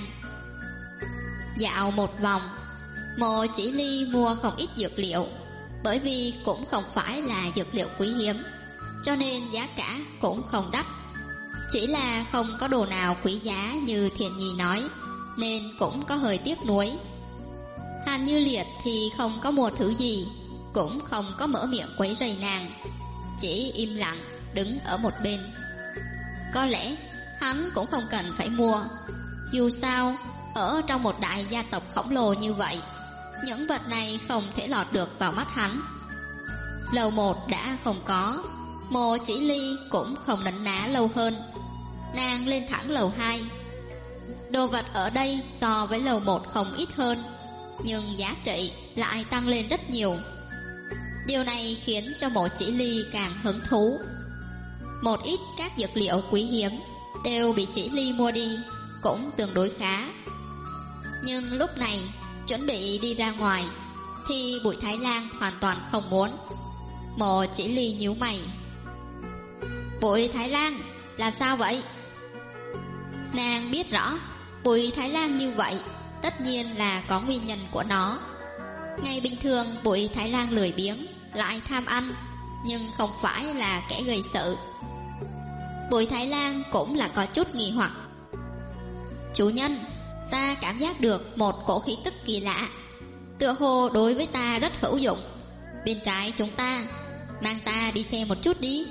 Dạo một vòng, Mộ Chỉ Ly mua không ít dược liệu, bởi vì cũng không phải là dược liệu quý hiếm, cho nên giá cả cũng không đắt. Chỉ là không có đồ nào quý giá như Thiền Nhi nói, nên cũng có hơi tiếc nuối. Hàn Như Liệt thì không có mua thứ gì, cũng không có mở miệng quấy rầy nàng, chỉ im lặng đứng ở một bên. Có lẽ hắn cũng không cần phải mua. Dù sao, ở trong một đại gia tộc khổng lồ như vậy, những vật này không thể lọt được vào mắt hắn. Lầu 1 đã không có, Mộ Chỉ Ly cũng không nấn ná lâu hơn. Nàng lên thẳng lầu 2. Đồ vật ở đây so với lầu 1 không ít hơn, nhưng giá trị lại tăng lên rất nhiều. Điều này khiến cho Mộ Chỉ Ly càng hứng thú. Một ít các dược liệu quý hiếm đều bị Chỉ Ly mua đi, cũng tương đối khá. Nhưng lúc này chuẩn bị đi ra ngoài thì Bùi Thái Lang hoàn toàn không muốn. Mộ Chỉ Ly nhíu mày. Bùi Thái Lang, làm sao vậy? Nàng biết rõ Bùi Thái Lang như vậy tất nhiên là có nguyên nhân của nó. Ngày bình thường Bùi Thái Lang lười biếng, lại tham ăn, nhưng không phải là kẻ gây sự. Bùi Thái Lang cũng là có chút nghi hoặc. Chủ nhân, ta cảm giác được một cổ khí tức kỳ lạ, tựa hồ đối với ta rất hữu dụng. Bên trái chúng ta, mang ta đi xem một chút đi.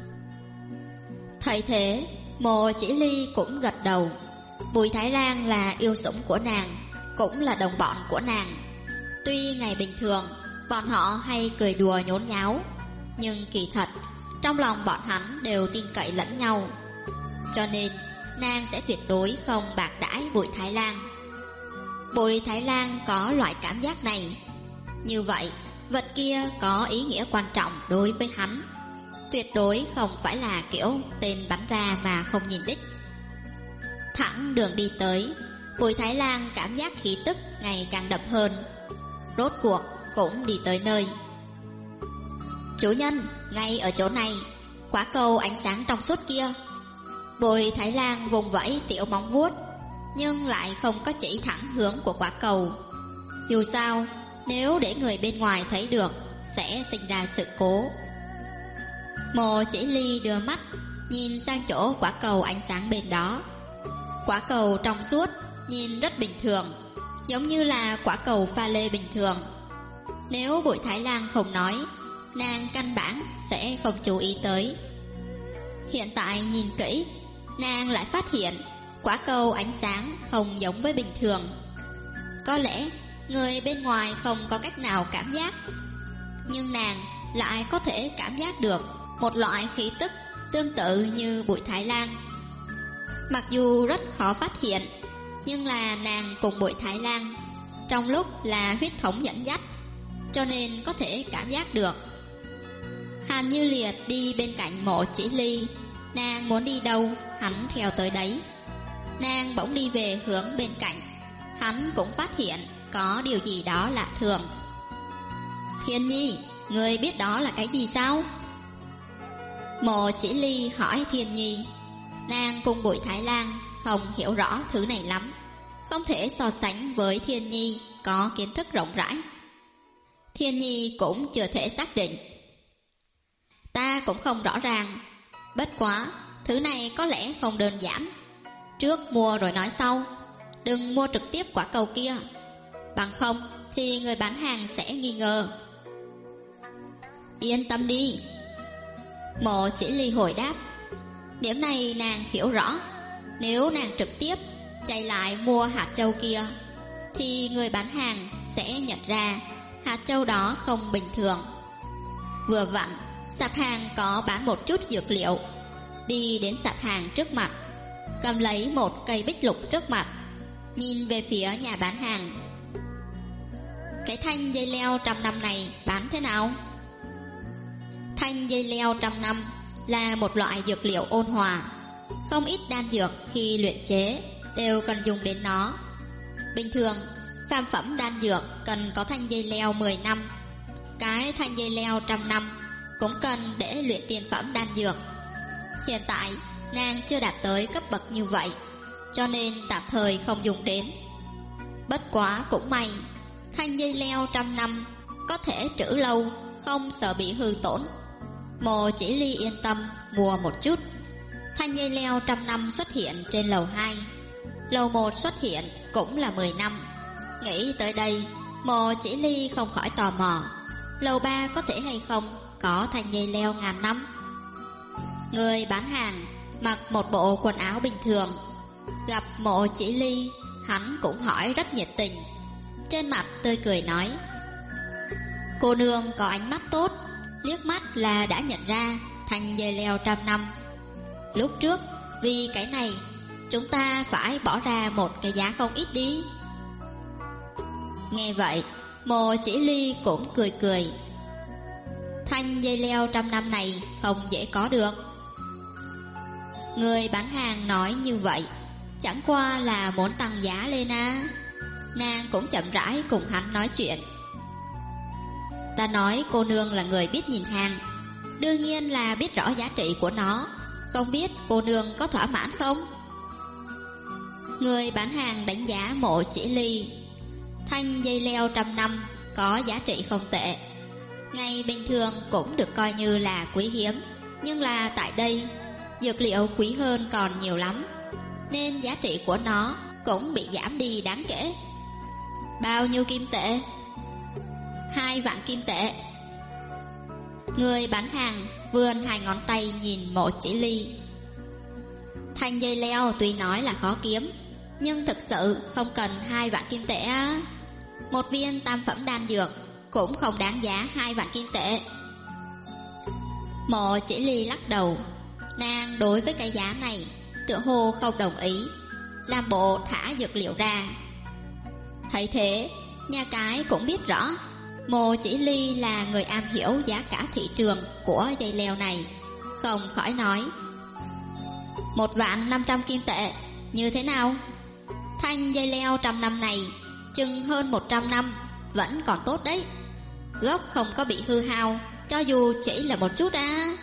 Thấy thế, Mộ Chỉ Ly cũng gật đầu. Bùi Thái Lang là yêu sủng của nàng, cũng là đồng bọn của nàng. Tuy ngày bình thường bọn họ hay cười đùa nhốn nháo, nhưng kỳ thật trong lòng bọn hắn đều tin cậy lẫn nhau. Cho nên nàng sẽ tuyệt đối không bạc đãi Bùi Thái Lang. Bùi Thái Lang có loại cảm giác này. Như vậy vật kia có ý nghĩa quan trọng đối với hắn, tuyệt đối không phải là kiểu tên bắn ra mà không nhìn đích. Thẳng đường đi tới, Bùi Thái Lang cảm giác khí tức ngày càng đậm hơn. Rốt cuộc cũng đi tới nơi. Chủ nhân, ngay ở chỗ này, quả cầu ánh sáng trong suốt kia. Bùi Thái Lang vùng vẫy tiểu móng vuốt, nhưng lại không có chỉ thẳng hướng của quả cầu. Dù sao, nếu để người bên ngoài thấy được sẽ sinh ra sự cố. Mộ Chỉ Ly đưa mắt nhìn sang chỗ quả cầu ánh sáng bên đó. Quả cầu trong suốt, nhìn rất bình thường, giống như là quả cầu pha lê bình thường. Nếu Bùi Thái Lang không nói, nàng căn bản sẽ không chú ý tới. Hiện tại nhìn kỹ, nàng lại phát hiện quả cầu ánh sáng không giống với bình thường. Có lẽ người bên ngoài không có cách nào cảm giác, nhưng nàng lại có thể cảm giác được một loại khí tức tương tự như Bùi Thái Lang. Mặc dù rất khó phát hiện, nhưng là nàng cùng Bùi Thái Lang trong lúc là huyết thống dẫn dắt, cho nên có thể cảm giác được. Hàn Như Liệt đi bên cạnh Mộ Chỉ Ly, nàng muốn đi đâu hắn theo tới đấy. Nàng bỗng đi về hướng bên cạnh, hắn cũng phát hiện có điều gì đó lạ thường. Thiên Nhi, ngươi biết đó là cái gì sao? Mộ Chỉ Ly hỏi Thiên Nhi. Nàng cùng Bùi Thái Lang không hiểu rõ thứ này lắm, không thể so sánh với Thiên Nhi có kiến thức rộng rãi. Thiên Nhi cũng chưa thể xác định. Ta cũng không rõ ràng, bất quá thứ này có lẽ không đơn giản. Trước mua rồi nói sau, đừng mua trực tiếp quả cầu kia, bằng không thì người bán hàng sẽ nghi ngờ. Yên tâm đi, Mộ Chỉ Ly hồi đáp. Điểm này nàng hiểu rõ. Nếu nàng trực tiếp chạy lại mua hạt châu kia, thì người bán hàng sẽ nhận ra hạt châu đó không bình thường. Vừa vặn sạp hàng có bán một chút dược liệu. Đi đến sạp hàng trước mặt, cầm lấy một cây bích lục trước mặt, nhìn về phía nhà bán hàng. Cái thanh dây leo 100 năm này bán thế nào? Thanh dây leo 100 năm là một loại dược liệu ôn hòa. Không ít đan dược khi luyện chế đều cần dùng đến nó. Bình thường Phàm phẩm đan dược cần có thanh dây leo 10 năm. Cái thanh dây leo 100 năm cũng cần để luyện tiên phẩm đan dược. Hiện tại nàng chưa đạt tới cấp bậc như vậy, cho nên tạm thời không dùng đến. Bất quá cũng may, thanh dây leo 100 năm có thể trữ lâu, không sợ bị hư tổn. Mộ Chỉ Ly yên tâm mua một chút. Thanh dây leo 100 năm xuất hiện trên lầu 2, lầu 1 xuất hiện cũng là 10 năm. Nghĩ tới đây, Mộ Chỉ Ly không khỏi tò mò, lầu 3 có thể hay không có thanh dây leo 1000 năm. Người bán hàng mặc một bộ quần áo bình thường, gặp Mộ Chỉ Ly, hắn cũng hỏi rất nhiệt tình, trên mặt tươi cười nói: cô nương có ánh mắt tốt, liếc mắt là đã nhận ra thanh dây leo 100 năm. Lúc trước vì cái này chúng ta phải bỏ ra một cái giá không ít đi. Nghe vậy, Mộ Chỉ Ly cũng cười cười. Thanh dây leo 100 năm này không dễ có được. Người bán hàng nói như vậy chẳng qua là muốn tăng giá lên à. Nàng cũng chậm rãi cùng hắn nói chuyện. Ta nói cô nương là người biết nhìn hàng, đương nhiên là biết rõ giá trị của nó. Không biết cô nương có thỏa mãn không? Người bán hàng đánh giá Mộ Chỉ Ly. Thanh dây leo 100 năm có giá trị không tệ, ngày bình thường cũng được coi như là quý hiếm. Nhưng là tại đây, dược liệu quý hơn còn nhiều lắm, nên giá trị của nó cũng bị giảm đi đáng kể. Bao nhiêu kim tệ? 2 vạn kim tệ. Người bán hàng vươn 2 ngón tay nhìn Mộ Chỉ Ly. Thanh dây leo tuy nói là khó kiếm, nhưng thực sự không cần 2 vạn kim tệ á. Một viên tam phẩm đan dược cũng không đáng giá 2 vạn kim tệ. Mộ Chỉ Ly lắc đầu. Nàng đối với cái giá này tựa hồ không đồng ý, làm bộ thả dược liệu ra. Thấy thế, nhà cái cũng biết rõ Mộ Chỉ Ly là người am hiểu giá cả thị trường của dây leo này, không khỏi nói: 1.500.000 kim tệ, như thế nào? Thanh dây leo 100 năm này chừng hơn 100 năm, vẫn còn tốt đấy. Gốc không có bị hư hao, cho dù chỉ là một chút á.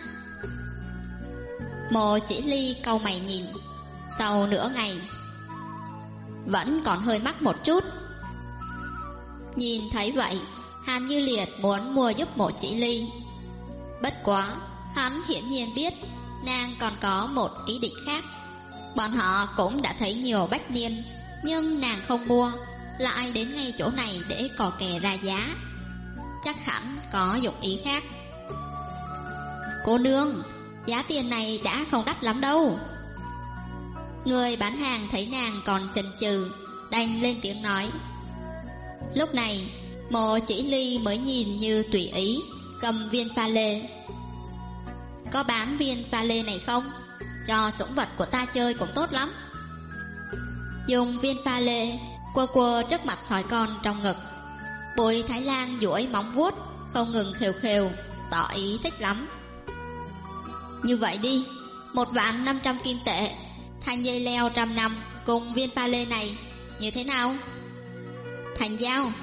Mộ Chỉ Ly cau mày nhìn, sau nửa ngày vẫn còn hơi mắc một chút. Nhìn thấy vậy, Hàn Như Liệt muốn mua giúp Mộ Chỉ Ly. Bất quá, hắn hiển nhiên biết nàng còn có một ý định khác. Bọn họ cũng đã thấy nhiều bách niên, nhưng nàng không mua, lại đến ngay chỗ này để cò kè ra giá. Chắc hẳn có dụng ý khác. Cô nương, giá tiền này đã không đắt lắm đâu. Người bán hàng thấy nàng còn chần chừ, đành lên tiếng nói. Lúc này, Mộ Chỉ Ly mới nhìn như tùy ý cầm viên pha lê. Có bán viên pha lê này không? Cho sủng vật của ta chơi cũng tốt lắm. Dùng viên pha lê quơ quơ trước mặt sói con trong ngực. Bùi Thái Lan duỗi móng vuốt, không ngừng khều khều, tỏ ý thích lắm. Như vậy đi, 1.500.000 kim tệ, thanh dây leo 100 năm cùng viên pha lê này, như thế nào? Thành giao.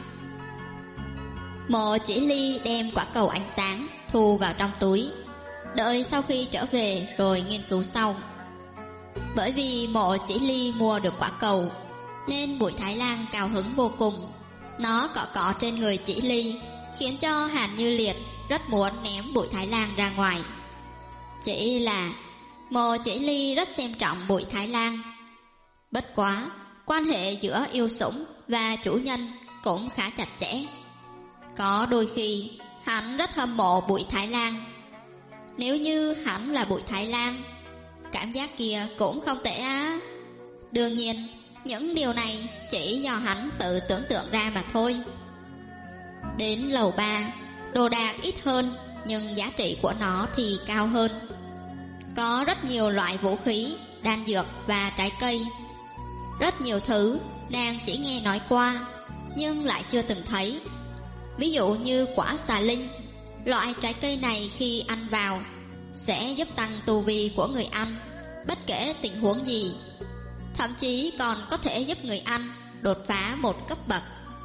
Mộ Chỉ Ly đem quả cầu ánh sáng thu vào trong túi, đợi sau khi trở về rồi nghiên cứu sau. Bởi vì Mộ Chỉ Ly mua được quả cầu, nên Bùi Thái Lan cao hứng vô cùng. Nó cọ cọ trên người Chỉ Ly, khiến cho Hàn Như Liệt rất muốn ném Bùi Thái Lan ra ngoài. Chỉ là Mộ Chỉ Ly rất xem trọng Bùi Thái Lan. Bất quá, quan hệ giữa yêu sủng và chủ nhân cũng khá chặt chẽ. Có đôi khi hắn rất hâm mộ Bùi Thái Lan. Nếu như hắn là Bùi Thái Lan, cảm giác kia cũng không tệ á. Đương nhiên, những điều này chỉ do hắn tự tưởng tượng ra mà thôi. Đến lầu 3, đồ đạc ít hơn, nhưng giá trị của nó thì cao hơn. Có rất nhiều loại vũ khí, đan dược và trái cây. Rất nhiều thứ nàng chỉ nghe nói qua, nhưng lại chưa từng thấy. Ví dụ như quả xà linh. Loại trái cây này khi ăn vào sẽ giúp tăng tu vi của người ăn, bất kể tình huống gì. Thậm chí còn có thể giúp người ăn đột phá một cấp bậc,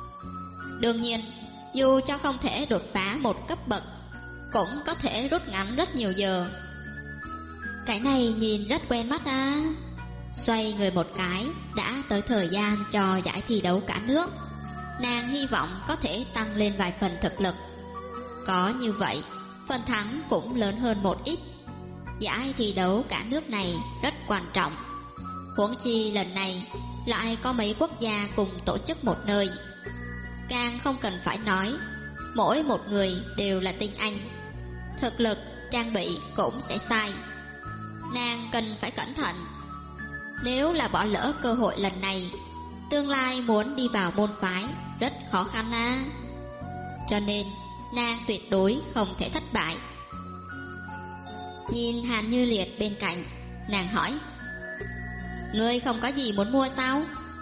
Đương nhiên, dù cho không thể đột phá một cấp bậc, cũng có thể rút ngắn rất nhiều giờ. Cái này nhìn rất quen mắt à. Xoay người một cái, đã tới thời gian cho giải thi đấu cả nước. Nàng hy vọng có thể tăng lên vài phần thực lực. Có như vậy, phần thắng cũng lớn hơn một ít. Giải thi đấu cả nước này rất quan trọng. Huống chi lần này lại có mấy quốc gia cùng tổ chức một nơi. Càng không cần phải nói, mỗi một người đều là tinh anh. Thực lực, trang bị cũng sẽ sai. Nàng cần phải cẩn thận. Nếu là bỏ lỡ cơ hội lần này, tương lai muốn đi vào môn phái rất khó khăn à. Cho nên nàng tuyệt đối không thể thất bại. Nhìn Hàn Như Liệt bên cạnh, nàng hỏi: ngươi không có gì muốn mua sao?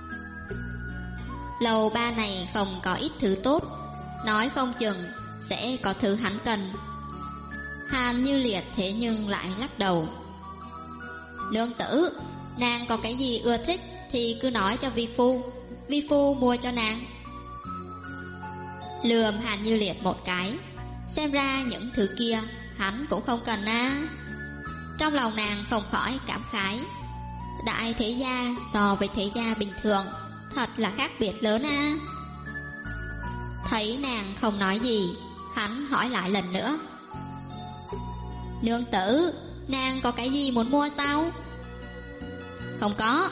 Lầu 3 này không có ít thứ tốt, nói không chừng sẽ có thứ hắn cần. Hàn Như Liệt thế nhưng lại lắc đầu: nương tử, nàng có cái gì ưa thích thì cứ nói cho vi phu mua cho nàng. Lườm Hàn Như Liệt một cái, xem ra những thứ kia hắn cũng không cần à. Trong lòng nàng không khỏi cảm khái, đại thế gia so với thế gia bình thường thật là khác biệt lớn à. Thấy nàng không nói gì, hắn hỏi lại lần nữa: nương tử, nàng có cái gì muốn mua sao? Không có.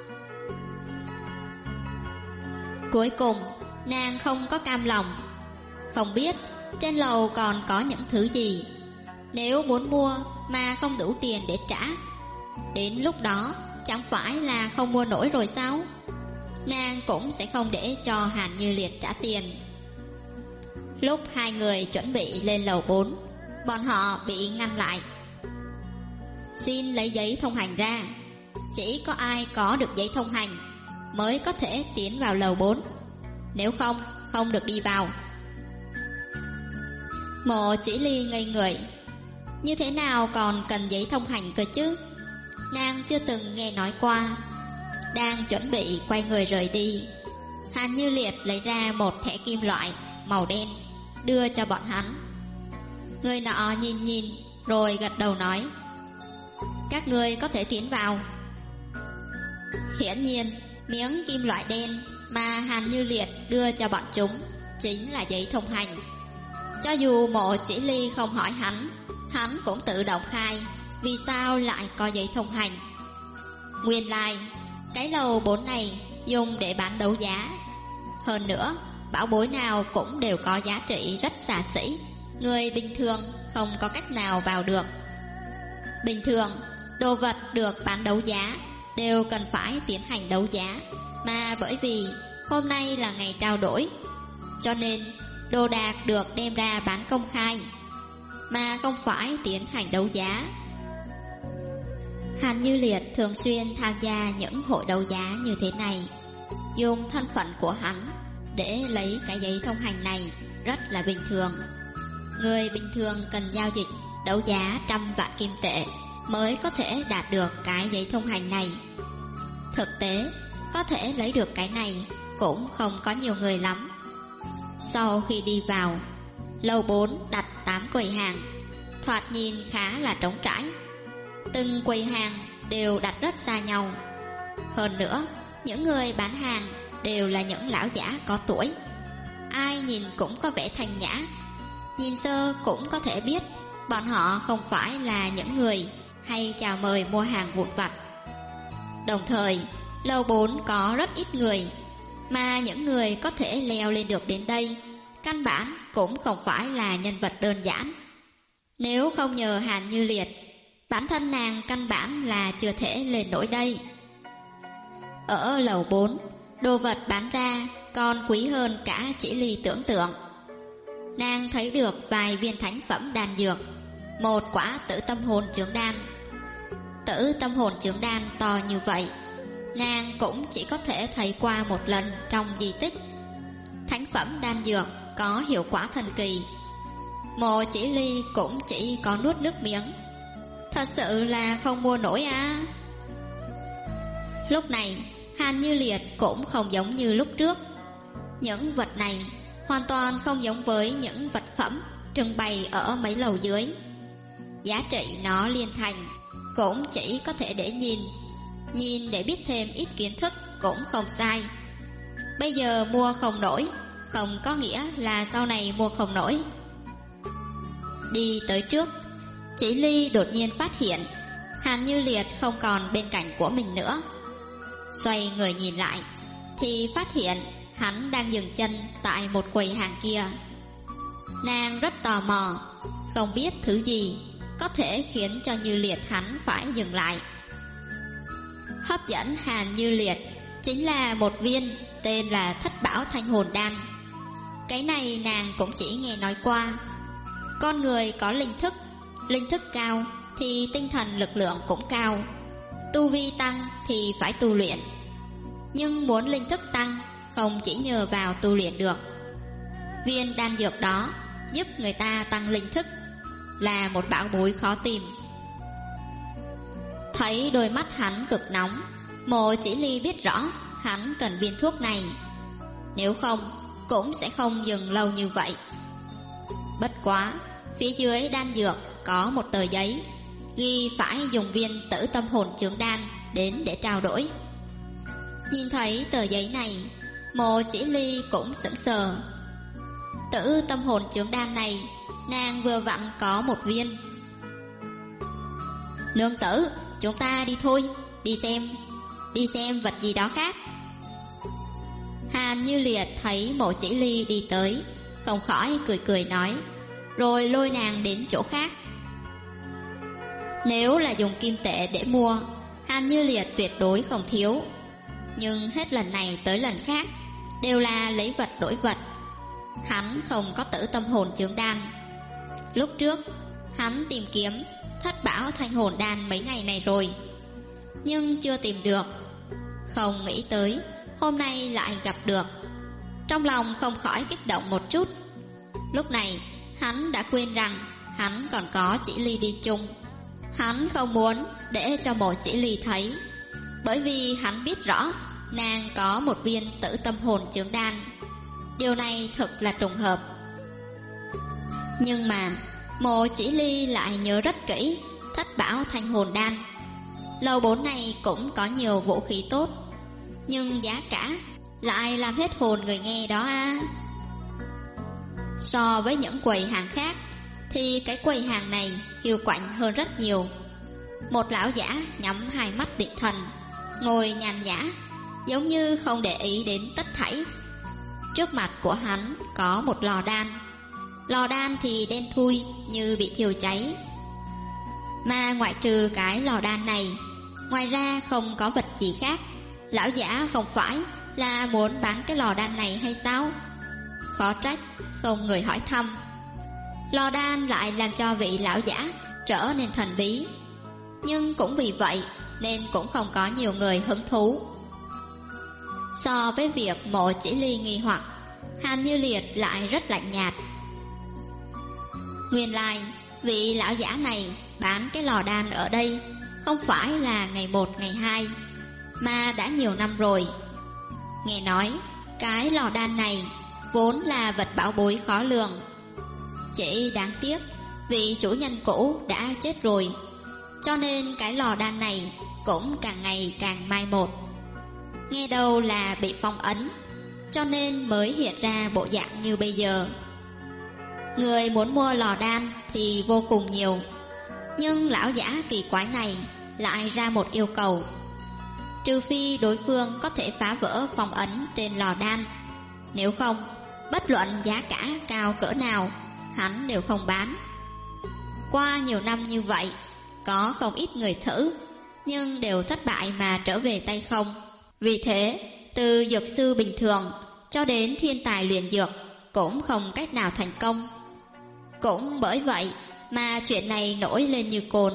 Cuối cùng nàng không có cam lòng. Không biết trên lầu còn có những thứ gì. Nếu muốn mua mà không đủ tiền để trả, đến lúc đó chẳng phải là không mua nổi rồi sao? Nàng cũng sẽ không để cho Hàn Như Liệt trả tiền. Lúc hai người chuẩn bị lên lầu 4, bọn họ bị ngăn lại. Xin lấy giấy thông hành ra. Chỉ có ai có được giấy thông hành mới có thể tiến vào lầu 4. Nếu không, không được đi vào. Mộ Chỉ Ly ngây người. Như thế nào còn cần giấy thông hành cơ chứ? Nàng chưa từng nghe nói qua. Đang chuẩn bị quay người rời đi, Hàn Như Liệt lấy ra một thẻ kim loại màu đen đưa cho bọn hắn. Người nọ nhìn nhìn rồi gật đầu nói: các ngươi có thể tiến vào. Hiển nhiên miếng kim loại đen mà Hàn Như Liệt đưa cho bọn chúng chính là giấy thông hành. Cho dù Mộ Chỉ Ly không hỏi hắn, hắn cũng tự động khai vì sao lại có giấy thông hành. Nguyên lai cái lầu 4 này dùng để bán đấu giá. Hơn nữa bảo bối nào cũng đều có giá trị rất xa xỉ, người bình thường không có cách nào vào được. Bình thường đồ vật được bán đấu giá đều cần phải tiến hành đấu giá, mà bởi vì hôm nay là ngày trao đổi, cho nên đồ đạc được đem ra bán công khai, mà không phải tiến hành đấu giá. Hàn Như Liệt thường xuyên tham gia những hội đấu giá như thế này. Dùng thân phận của hắn để lấy cái giấy thông hành này rất là bình thường. Người bình thường cần giao dịch đấu giá 100 vạn kim tệ mới có thể đạt được cái giấy thông hành này. Thực tế có thể lấy được cái này cũng không có nhiều người lắm. Sau khi đi vào, lầu 4 đặt 8 quầy hàng, thoạt nhìn khá là trống trải. Từng quầy hàng đều đặt rất xa nhau. Hơn nữa những người bán hàng đều là những lão giả có tuổi, ai nhìn cũng có vẻ thanh nhã. Nhìn sơ cũng có thể biết bọn họ không phải là những người hay chào mời mua hàng vụn vặt. Đồng thời lầu 4 có rất ít người, mà những người có thể leo lên được đến đây căn bản cũng không phải là nhân vật đơn giản. Nếu không nhờ Hàn Như Liệt, bản thân nàng căn bản là chưa thể lên nổi đây. Ở lầu 4, đồ vật bán ra còn quý hơn cả Chỉ Ly tưởng tượng. Nàng thấy được vài viên thánh phẩm đan dược, một quả tử tâm hồn chướng đan. Tử tâm hồn chướng đan to như vậy, nàng cũng chỉ có thể thấy qua một lần trong di tích. Thánh phẩm đan dược có hiệu quả thần kỳ, Mộ Chỉ Ly cũng chỉ có nuốt nước miếng. Thật sự là không mua nổi à. Lúc này Hàn Như Liệt cũng không giống như lúc trước. Những vật này hoàn toàn không giống với những vật phẩm trưng bày ở mấy lầu dưới. Giá trị nó liên thành cũng chỉ có thể để nhìn để biết thêm ít kiến thức cũng không sai. Bây giờ mua không nổi không có nghĩa là sau này mua không nổi. Đi tới trước, Chỉ Ly đột nhiên phát hiện Hàn Như Liệt không còn bên cạnh của mình nữa. Xoay người nhìn lại thì phát hiện hắn đang dừng chân tại một quầy hàng kia. Nàng rất tò mò, không biết thứ gì có thể khiến cho Như Liệt hắn phải dừng lại. Hấp dẫn Hàn Như Liệt chính là một viên tên là Thất Bảo Thanh Hồn Đan. Cái này nàng cũng chỉ nghe nói qua. Con người có linh thức cao thì tinh thần lực lượng cũng cao. Tu vi tăng thì phải tu luyện. Nhưng muốn linh thức tăng không chỉ nhờ vào tu luyện được. Viên đan dược đó giúp người ta tăng linh thức, là một bảo bối khó tìm. Thấy đôi mắt hắn cực nóng, Mộ Chỉ Ly biết rõ hắn cần viên thuốc này. Nếu không cũng sẽ không dừng lâu như vậy. Bất quá phía dưới đan dược có một tờ giấy ghi phải dùng viên Tử Tâm Hồn Chướng Đan đến để trao đổi. Nhìn thấy tờ giấy này, Mộ Chỉ Ly cũng sững sờ. Tử Tâm Hồn Chướng Đan này nàng vừa vặn có một viên. Nương tử, chúng ta đi thôi, đi xem vật gì đó khác. Hàn Như Liệt thấy Mộ Chỉ Ly đi tới, không khỏi cười nói, rồi lôi nàng đến chỗ khác. Nếu là dùng kim tệ để mua, Hàn Như Liệt tuyệt đối không thiếu. Nhưng hết lần này tới lần khác đều là lấy vật đổi vật. Hắn không có Tử Tâm Hồn Chướng Đan. Lúc trước hắn tìm kiếm Thất Bảo Thanh Hồn Đan mấy ngày này rồi, nhưng chưa tìm được. Không nghĩ tới hôm nay lại gặp được. Trong lòng không khỏi kích động một chút. Lúc này hắn đã quên rằng hắn còn có Chỉ Ly đi chung. Hắn không muốn để cho Mộ Chỉ Ly thấy, bởi vì hắn biết rõ nàng có một viên Tử Tâm Hồn Chướng Đan. Điều này thật là trùng hợp. Nhưng mà Mộ Chỉ Ly lại nhớ rất kỹ Thất Bảo Thanh Hồn Đan. Lầu 4 này cũng có nhiều vũ khí tốt, nhưng giá cả lại làm hết hồn người nghe đó a. So với những quầy hàng khác thì cái quầy hàng này hiệu quạnh hơn rất nhiều. Một lão giả nhắm hai mắt định thần, ngồi nhàn nhã, giống như không để ý đến tất thảy. Trước mặt của hắn có một lò đan. Lò đan thì đen thui như bị thiêu cháy. Mà ngoại trừ cái lò đan này, ngoài ra không có vật gì khác. Lão giả không phải là muốn bán cái lò đan này hay sao? Khó trách không người hỏi thăm. Lò đan lại làm cho vị lão giả trở nên thần bí. Nhưng cũng vì vậy nên cũng không có nhiều người hứng thú. So với việc Mộ Chỉ Ly nghi hoặc, Hàn Như Liệt lại rất lạnh nhạt. Nguyên lai vị lão giả này bán cái lò đan ở đây không phải là ngày 1 ngày 2, mà đã nhiều năm rồi. Nghe nói cái lò đan này vốn là vật bảo bối khó lường. Chỉ đáng tiếc vị chủ nhân cũ đã chết rồi, cho nên cái lò đan này cũng càng ngày càng mai một. Nghe đâu là bị phong ấn, cho nên mới hiện ra bộ dạng như bây giờ. Người muốn mua lò đan thì vô cùng nhiều, nhưng lão giả kỳ quái này lại ra một yêu cầu. Trừ phi đối phương có thể phá vỡ phong ấn trên lò đan, nếu không, bất luận giá cả cao cỡ nào, hắn đều không bán. Qua nhiều năm như vậy, có không ít người thử, nhưng đều thất bại mà trở về tay không. Vì thế, từ dược sư bình thường cho đến thiên tài luyện dược cũng không cách nào thành công. Cũng bởi vậy mà chuyện này nổi lên như cồn.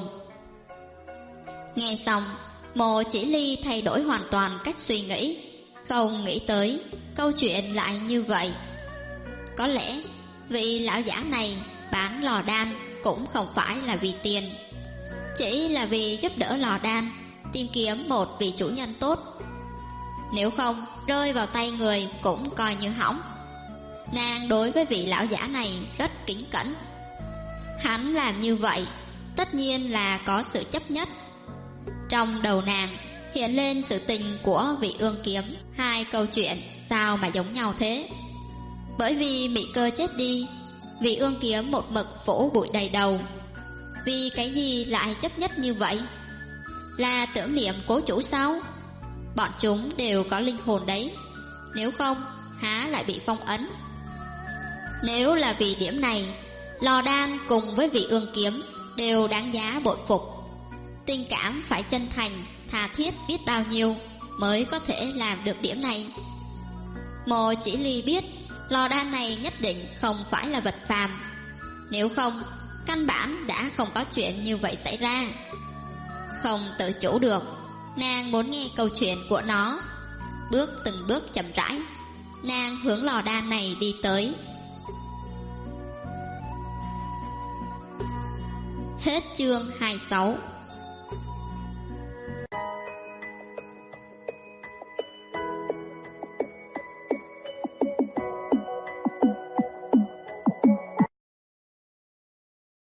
Nghe xong, Mộ Chỉ Ly thay đổi hoàn toàn cách suy nghĩ. Không nghĩ tới câu chuyện lại như vậy. Có lẽ vị lão giả này bán lò đan cũng không phải là vì tiền, chỉ là vì giúp đỡ lò đan tìm kiếm một vị chủ nhân tốt. Nếu không, rơi vào tay người cũng coi như hỏng. Nàng đối với vị lão giả này rất kính cẩn. Hắn làm như vậy tất nhiên là có sự chấp nhất. Trong đầu nàng hiện lên sự tình của vị ương kiếm. Hai câu chuyện sao mà giống nhau thế? Bởi vì Mỹ Cơ chết đi, vị ương kiếm một mực phủ bụi đầy đầu. Vì cái gì lại chấp nhất như vậy? Là tưởng niệm cố chủ sao? Bọn chúng đều có linh hồn đấy, nếu không há lại bị phong ấn. Nếu là vì điểm này, Lò Đan cùng với vị ương kiếm đều đáng giá bội phục. Tình cảm phải chân thành, tha thiết biết bao nhiêu mới có thể làm được điểm này. Mộ Chỉ Ly biết Lò Đan này nhất định không phải là vật phàm, nếu không căn bản đã không có chuyện như vậy xảy ra. Không tự chủ được, nàng muốn nghe câu chuyện của nó. Bước từng bước chậm rãi, nàng hướng lò đan này đi tới. Hết chương 26.